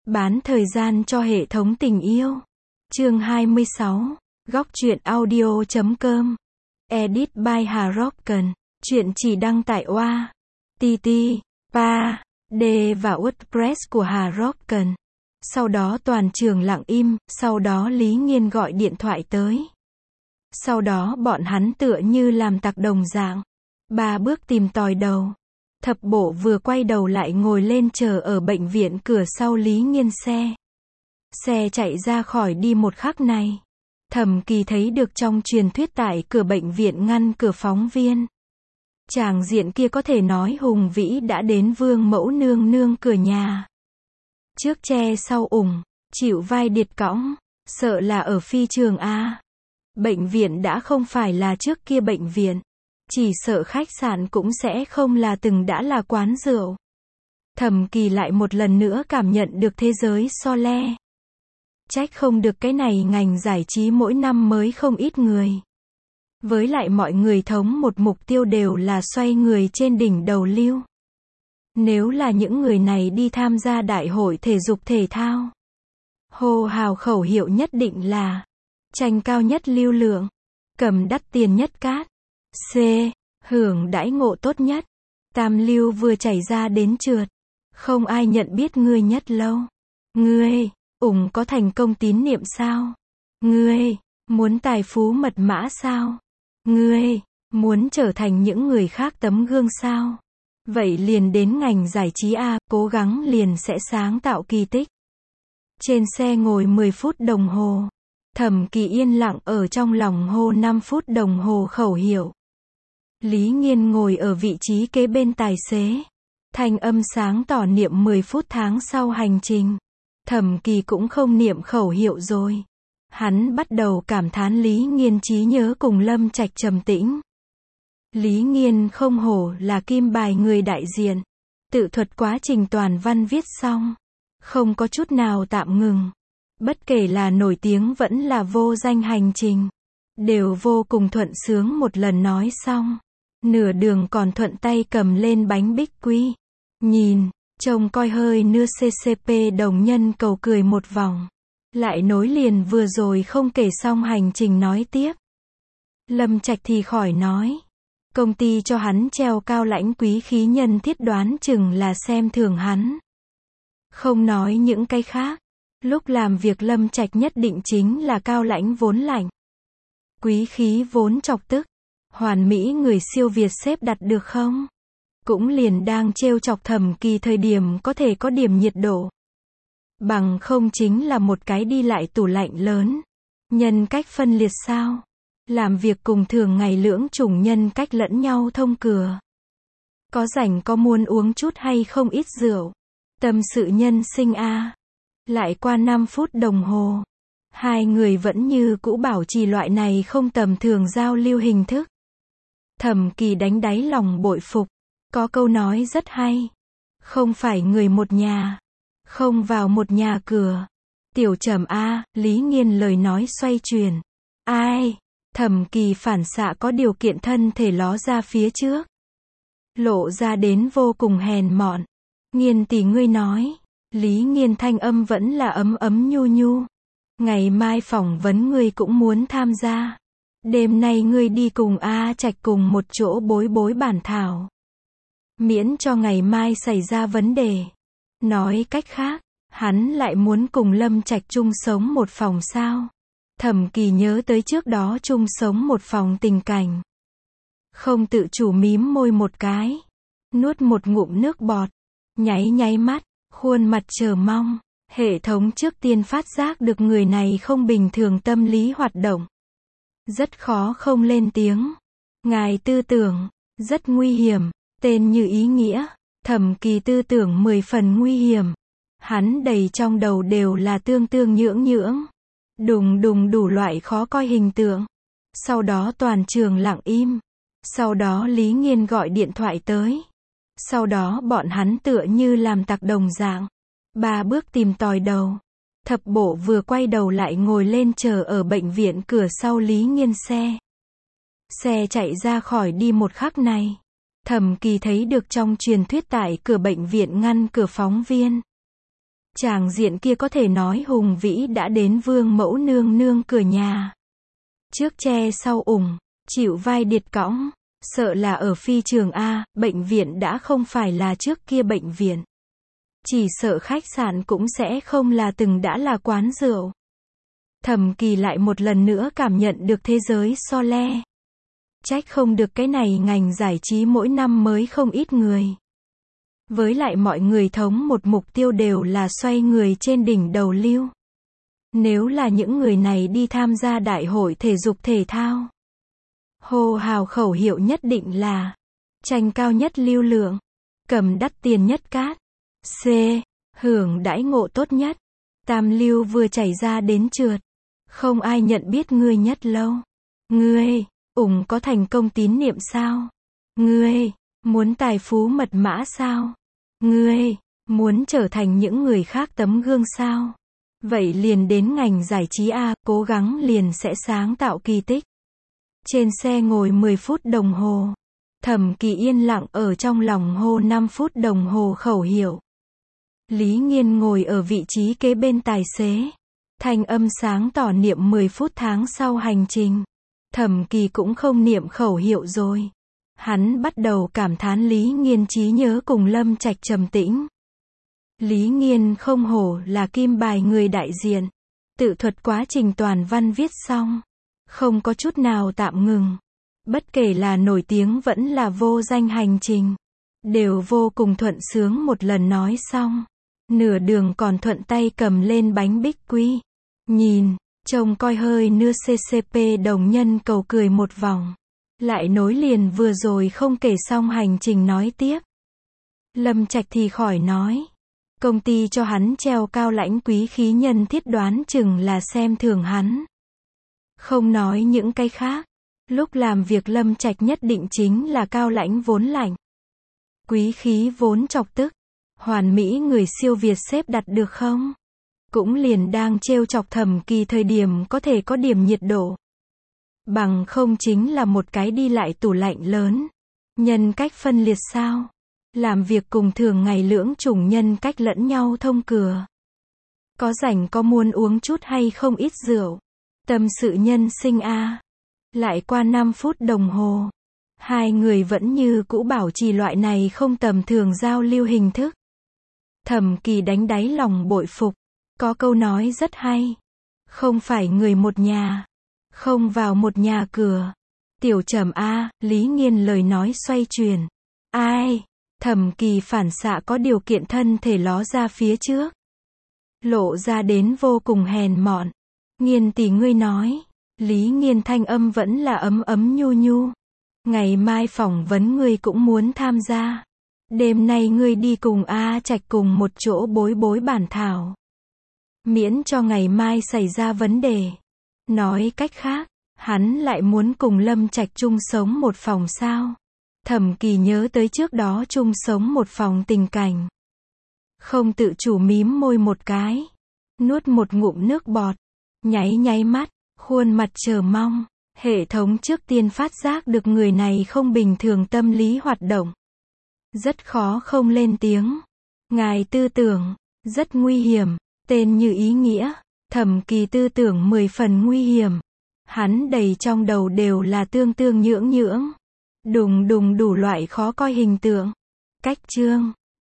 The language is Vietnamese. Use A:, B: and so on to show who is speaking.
A: Bán thời gian cho hệ thống tình yêu. Chương 26. Góc truyện audio.com. Edit by Hà Rocken. Chuyện chỉ đăng tại oa, TT, Pa, D và WordPress của Hà Rocken. Sau đó toàn trường lặng im, sau đó Lý Nghiên gọi điện thoại tới. Sau đó bọn hắn tựa như làm tặc đồng dạng. 3 bước tìm tòi đầu. Thập bộ vừa quay đầu lại ngồi lên chờ ở bệnh viện cửa sau Lý Nghiên xe. Xe chạy ra khỏi đi một khắc này. Thẩm Kỳ thấy được trong truyền thuyết tại cửa bệnh viện ngăn cửa phóng viên. Tràng diện kia có thể nói hùng vĩ đã đến vương mẫu nương nương cửa nhà. Trước che sau ủng, chịu vai điệt cõng, sợ là ở phi trường A. Bệnh viện đã không phải là trước kia bệnh viện. Chỉ sợ khách sạn cũng sẽ không là từng đã là quán rượu. Thẩm Kỳ lại một lần nữa cảm nhận được thế giới so le. Trách không được cái này ngành giải trí mỗi năm mới không ít người. Với lại mọi người thống một mục tiêu đều là xoay người trên đỉnh đầu lưu. Nếu là những người này đi tham gia đại hội thể dục thể thao, hô hào khẩu hiệu nhất định là tranh cao nhất lưu lượng, cầm đắt tiền nhất cát, C, hưởng đãi ngộ tốt nhất, tam lưu vừa chảy ra đến trượt, không ai nhận biết ngươi nhất lâu. Ngươi, ủng có thành công tín niệm sao? Ngươi, muốn tài phú mật mã sao? Ngươi, muốn trở thành những người khác tấm gương sao? Vậy liền đến ngành giải trí A, cố gắng liền sẽ sáng tạo kỳ tích. Trên xe ngồi 10 phút đồng hồ. Thẩm Kỳ yên lặng ở trong lòng hô 5 phút đồng hồ khẩu hiệu. Lý Nghiên ngồi ở vị trí kế bên tài xế. Thanh âm sáng tỏ niệm 10 phút tháng sau hành trình. Thẩm Kỳ cũng không niệm khẩu hiệu rồi. Hắn bắt đầu cảm thán Lý Nghiên trí nhớ cùng Lâm Trạch trầm tĩnh. Lý Nghiên không hổ là kim bài người đại diện. Tự thuật quá trình toàn văn viết xong. Không có chút nào tạm ngừng. Bất kể là nổi tiếng vẫn là vô danh hành trình. Đều vô cùng thuận sướng một lần nói xong. Nửa đường còn thuận tay cầm lên bánh bích quy. Nhìn, trông coi hơi nưa CCP đồng nhân cầu cười một vòng. Lại nối liền vừa rồi không kể xong hành trình nói tiếp. Lâm Trạch thì khỏi nói. Công ty cho hắn treo cao lãnh quý khí nhân thiết đoán chừng là xem thường hắn. Không nói những cái khác. Lúc làm việc Lâm Trạch nhất định chính là cao lãnh vốn lạnh. Quý khí vốn chọc tức. Hoàn mỹ người siêu việt xếp đặt được không? Cũng liền đang trêu chọc Thẩm Kỳ thời điểm có thể có điểm nhiệt độ. Bằng không chính là một cái đi lại tủ lạnh lớn. Nhân cách phân liệt sao? Làm việc cùng thường ngày lưỡng chủng nhân cách lẫn nhau thông cửa. Có rảnh có muốn uống chút hay không ít rượu. Tâm sự nhân sinh a. Lại qua 5 phút đồng hồ. Hai người vẫn như cũ bảo trì loại này không tầm thường giao lưu hình thức. Thẩm Kỳ đánh đáy lòng bội phục. Có câu nói rất hay. Không phải người một nhà. Không vào một nhà cửa. Tiểu Trầm A, Lý Nghiên lời nói xoay chuyển. Ai? Thẩm Kỳ phản xạ có điều kiện thân thể ló ra phía trước. Lộ ra đến vô cùng hèn mọn. Nghiên tỷ ngươi nói. Lý Nghiên thanh âm vẫn là ấm ấm nhu nhu. Ngày mai phỏng vấn ngươi cũng muốn tham gia. Đêm nay ngươi đi cùng A Trạch cùng một chỗ bối bối bản thảo. Miễn cho ngày mai xảy ra vấn đề. Nói cách khác, hắn lại muốn cùng Lâm Trạch chung sống một phòng sao? Thẩm Kỳ nhớ tới trước đó chung sống một phòng tình cảnh. Không tự chủ mím môi một cái. Nuốt một ngụm nước bọt. Nháy nháy mắt, khuôn mặt chờ mong. Hệ thống trước tiên phát giác được người này không bình thường tâm lý hoạt động. Rất khó không lên tiếng. Ngài tư tưởng, rất nguy hiểm. Tên như ý nghĩa. Thẩm Kỳ tư tưởng 10 phần nguy hiểm. Hắn đầy trong đầu đều là tương tương nhưỡng nhưỡng. Đùng đùng đủ loại khó coi hình tượng. Sau đó toàn trường lặng im. Sau đó Lý Nghiên gọi điện thoại tới. Sau đó bọn hắn tựa như làm tặc đồng dạng. 3 bước tìm tòi đầu. Thập bộ vừa quay đầu lại ngồi lên chờ ở bệnh viện cửa sau Lý Nghiên xe. Xe chạy ra khỏi đi một khắc này. Thẩm Kỳ thấy được trong truyền thuyết tại cửa bệnh viện ngăn cửa phóng viên. Tràng diện kia có thể nói hùng vĩ đã đến vương mẫu nương nương cửa nhà. Trước tre sau ủng, chịu vai điệt cõng, sợ là ở phi trường A, bệnh viện đã không phải là trước kia bệnh viện. Chỉ sợ khách sạn cũng sẽ không là từng đã là quán rượu. Thẩm Kỳ lại một lần nữa cảm nhận được thế giới so le. Trách không được cái này ngành giải trí mỗi năm mới không ít người. Với lại mọi người thống một mục tiêu đều là xoay người trên đỉnh đầu lưu. Nếu là những người này đi tham gia đại hội thể dục thể thao, hô hào khẩu hiệu nhất định là tranh cao nhất lưu lượng, cầm đắt tiền nhất cát, C, hưởng đãi ngộ tốt nhất, tam lưu vừa chảy ra đến trượt, không ai nhận biết ngươi nhất lâu. Ngươi, ủng có thành công tín niệm sao? Ngươi, muốn tài phú mật mã sao? Ngươi, muốn trở thành những người khác tấm gương sao? Vậy liền đến ngành giải trí A, cố gắng liền sẽ sáng tạo kỳ tích. Trên xe ngồi 10 phút đồng hồ. Thẩm Kỳ yên lặng ở trong lòng hô 5 phút đồng hồ khẩu hiệu. Lý Nghiên ngồi ở vị trí kế bên tài xế. Thanh âm sáng tỏ niệm 10 phút tháng sau hành trình. Thẩm Kỳ cũng không niệm khẩu hiệu rồi. Hắn bắt đầu cảm thán Lý Nghiên trí nhớ cùng Lâm Trạch trầm tĩnh. Lý Nghiên không hổ là kim bài người đại diện. Tự thuật quá trình toàn văn viết xong. Không có chút nào tạm ngừng. Bất kể là nổi tiếng vẫn là vô danh hành trình. Đều vô cùng thuận sướng một lần nói xong. Nửa đường còn thuận tay cầm lên bánh bích quy. Nhìn, trông coi hơi nưa CCP đồng nhân cầu cười một vòng. Lại nối liền vừa rồi không kể xong hành trình nói tiếp. Lâm Trạch thì khỏi nói. Công ty cho hắn treo cao lãnh quý khí nhân thiết đoán chừng là xem thường hắn. Không nói những cái khác. Lúc làm việc Lâm Trạch nhất định chính là cao lãnh vốn lạnh. Quý khí vốn chọc tức. Hoàn mỹ người siêu việt xếp đặt được không? Cũng liền đang trêu chọc Thẩm Kỳ thời điểm có thể có điểm nhiệt độ. Bằng không chính là một cái đi lại tủ lạnh lớn. Nhân cách phân liệt sao? Làm việc cùng thường ngày lưỡng chủng nhân cách lẫn nhau thông cửa. Có rảnh có muốn uống chút hay không ít rượu. Tâm sự nhân sinh a. Lại qua 5 phút đồng hồ. Hai người vẫn như cũ bảo trì loại này không tầm thường giao lưu hình thức. Thẩm Kỳ đánh đáy lòng bội phục. Có câu nói rất hay. Không phải người một nhà. Không vào một nhà cửa. Tiểu Trầm a, Lý Nghiên lời nói xoay chuyển. Ai? Thẩm Kỳ phản xạ có điều kiện thân thể ló ra phía trước. Lộ ra đến vô cùng hèn mọn. Nghiên tỷ ngươi nói. Lý Nghiên thanh âm vẫn là ấm ấm nhu nhu. Ngày mai phỏng vấn ngươi cũng muốn tham gia. Đêm nay ngươi đi cùng A Trạch cùng một chỗ bối bối bản thảo. Miễn cho ngày mai xảy ra vấn đề. Nói cách khác, hắn lại muốn cùng Lâm Trạch chung sống một phòng sao? Thẩm Kỳ nhớ tới trước đó chung sống một phòng tình cảnh. Không tự chủ mím môi một cái. Nuốt một ngụm nước bọt. Nháy nháy mắt, khuôn mặt chờ mong. Hệ thống trước tiên phát giác được người này không bình thường tâm lý hoạt động. Rất khó không lên tiếng. Ngài tư tưởng, rất nguy hiểm. Tên như ý nghĩa. Thẩm Kỳ tư tưởng 10 phần nguy hiểm. Hắn đầy trong đầu đều là tương tương nhưỡng nhưỡng. Đùng đùng đủ loại khó coi hình tượng. Cách chương.